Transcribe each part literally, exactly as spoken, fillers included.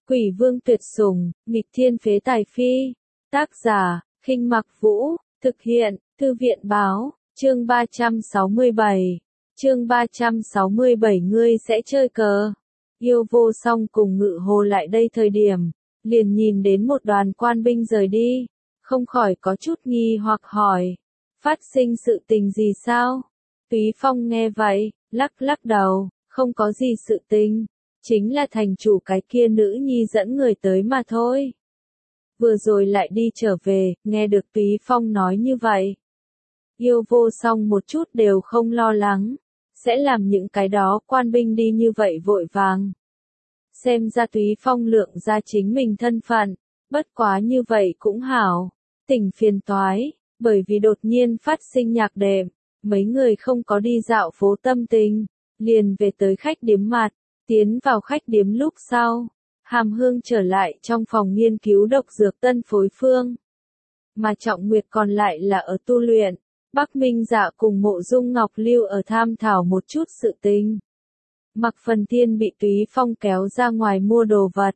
Quỷ vương tuyệt sủng, nghịch thiên phế tài phi. Tác giả, Khinh Mặc Vũ, thực hiện, Thư viện báo, chương ba trăm sáu mươi bảy. Chương ba trăm sáu mươi bảy ngươi sẽ chơi cờ. Yêu Vô Song cùng Ngự Hồ lại đây thời điểm, liền nhìn đến một đoàn quan binh rời đi, không khỏi có chút nghi hoặc hỏi, phát sinh sự tình gì sao? Túy Phong nghe vậy, lắc lắc đầu, không có gì sự tình, chính là thành chủ cái kia nữ nhi dẫn người tới mà thôi. Vừa rồi lại đi trở về, nghe được Túy Phong nói như vậy. Yêu Vô Song một chút đều không lo lắng, sẽ làm những cái đó quan binh đi như vậy vội vàng. Xem ra Túy Phong lượng ra chính mình thân phận, bất quá như vậy cũng hảo, tỉnh phiền toái, bởi vì đột nhiên phát sinh nhạc đệm, mấy người không có đi dạo phố tâm tình, liền về tới khách điếm mặt, tiến vào khách điếm lúc sau, Hàm Hương trở lại trong phòng nghiên cứu độc dược tân phối phương. Mà Trọng Nguyệt còn lại là ở tu luyện, Bắc Minh Dạ cùng Mộ Dung Ngọc Lưu ở tham thảo một chút sự tình. Mặc Phần Thiên bị Túy Phong kéo ra ngoài mua đồ vật.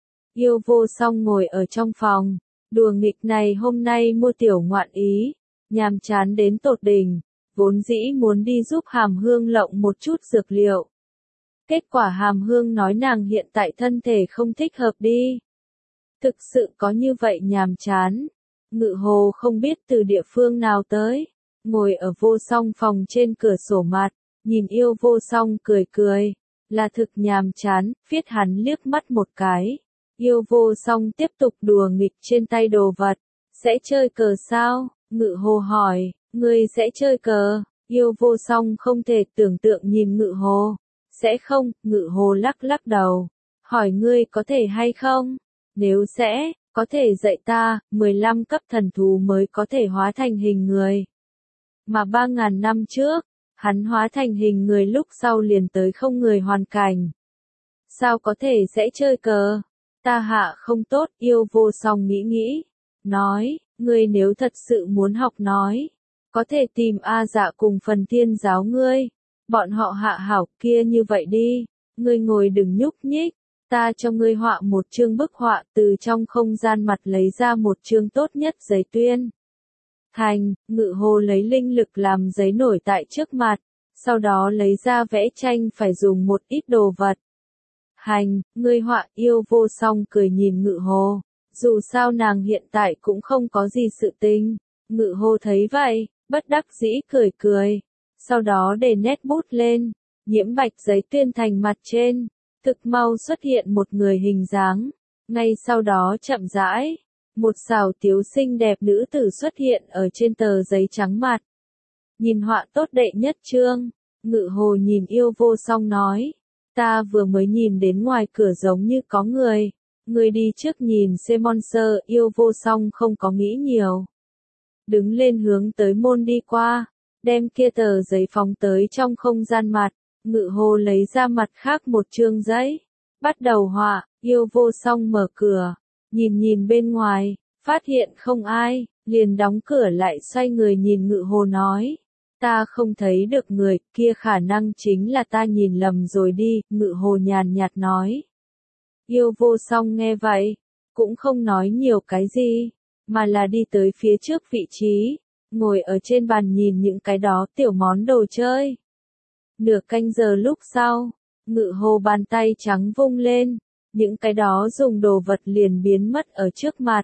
Yêu Vô Song ngồi ở trong phòng, đùa nghịch này hôm nay mua tiểu ngoạn ý, nhàm chán đến tột đỉnh, vốn dĩ muốn đi giúp Hàm Hương lộng một chút dược liệu. Kết quả Hàm Hương nói nàng hiện tại thân thể không thích hợp đi. Thực sự có như vậy nhàm chán. Ngự Hồ không biết từ địa phương nào tới, ngồi ở Vô Song phòng trên cửa sổ mặt, nhìn Yêu Vô Song cười cười, là thực nhàm chán, viết hắn liếc mắt một cái. Yêu Vô Song tiếp tục đùa nghịch trên tay đồ vật, sẽ chơi cờ sao? Ngự Hồ hỏi, ngươi sẽ chơi cờ? Yêu Vô Song không thể tưởng tượng nhìn Ngự Hồ. Sẽ không, Ngự Hồ lắc lắc đầu, hỏi ngươi có thể hay không? Nếu sẽ, có thể dạy ta, mười lăm cấp thần thú mới có thể hóa thành hình người. Mà ba ngàn năm trước, hắn hóa thành hình người lúc sau liền tới không người hoàn cảnh. Sao có thể sẽ chơi cờ? Ta hạ không tốt, Yêu Vô Song nghĩ nghĩ, nói, ngươi nếu thật sự muốn học nói, có thể tìm A Dạ cùng Phần Thiên giáo ngươi. Bọn họ hạ hảo kia như vậy đi, ngươi ngồi đừng nhúc nhích, ta cho ngươi họa một chương bức họa từ trong không gian mặt lấy ra một chương tốt nhất giấy tuyên. Thành, Ngự Hồ lấy linh lực làm giấy nổi tại trước mặt, sau đó lấy ra vẽ tranh phải dùng một ít đồ vật. Hành, ngươi họa. Yêu Vô Song cười nhìn Ngự Hồ, dù sao nàng hiện tại cũng không có gì sự tình. Ngự Hồ thấy vậy, bất đắc dĩ cười cười. Sau đó để nét bút lên, nhiễm bạch giấy tuyên thành mặt trên, thực mau xuất hiện một người hình dáng. Ngay sau đó chậm rãi, một xảo tiếu xinh đẹp nữ tử xuất hiện ở trên tờ giấy trắng mặt. Nhìn họa tốt đệ nhất chương, Ngự Hồ nhìn Yêu Vô Song nói, ta vừa mới nhìn đến ngoài cửa giống như có người, người đi trước nhìn xem monster. Yêu Vô Song không có nghĩ nhiều, đứng lên hướng tới môn đi qua. Đem kia tờ giấy phóng tới trong không gian mặt, Ngự Hồ lấy ra mặt khác một chương giấy, bắt đầu họa. Yêu Vô Song mở cửa, nhìn nhìn bên ngoài, phát hiện không ai, liền đóng cửa lại xoay người nhìn Ngự Hồ nói, ta không thấy được người, kia khả năng chính là ta nhìn lầm rồi đi. Ngự Hồ nhàn nhạt nói. Yêu Vô Song nghe vậy, cũng không nói nhiều cái gì, mà là đi tới phía trước vị trí, ngồi ở trên bàn nhìn những cái đó tiểu món đồ chơi. Nửa canh giờ lúc sau, Ngự Hồ bàn tay trắng vung lên, những cái đó dùng đồ vật liền biến mất ở trước mặt.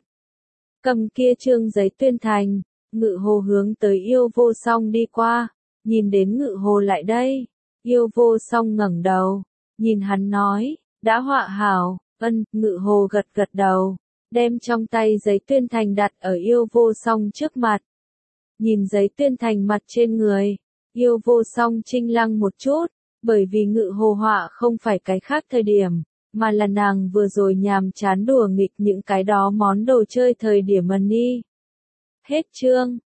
Cầm kia chương giấy tuyên thành, Ngự Hồ hướng tới Yêu Vô Song đi qua, nhìn đến Ngự Hồ lại đây. Yêu Vô Song ngẩng đầu, nhìn hắn nói, đã họa hảo. Ân. Ngự Hồ gật gật đầu, đem trong tay giấy tuyên thành đặt ở Yêu Vô Song trước mặt. Nhìn giấy tuyên thành mặt trên người, Yêu Vô Song chinh lăng một chút, bởi vì Ngự Hồ họa không phải cái khác thời điểm, mà là nàng vừa rồi nhàm chán đùa nghịch những cái đó món đồ chơi thời điểm ân đi. Hết chương.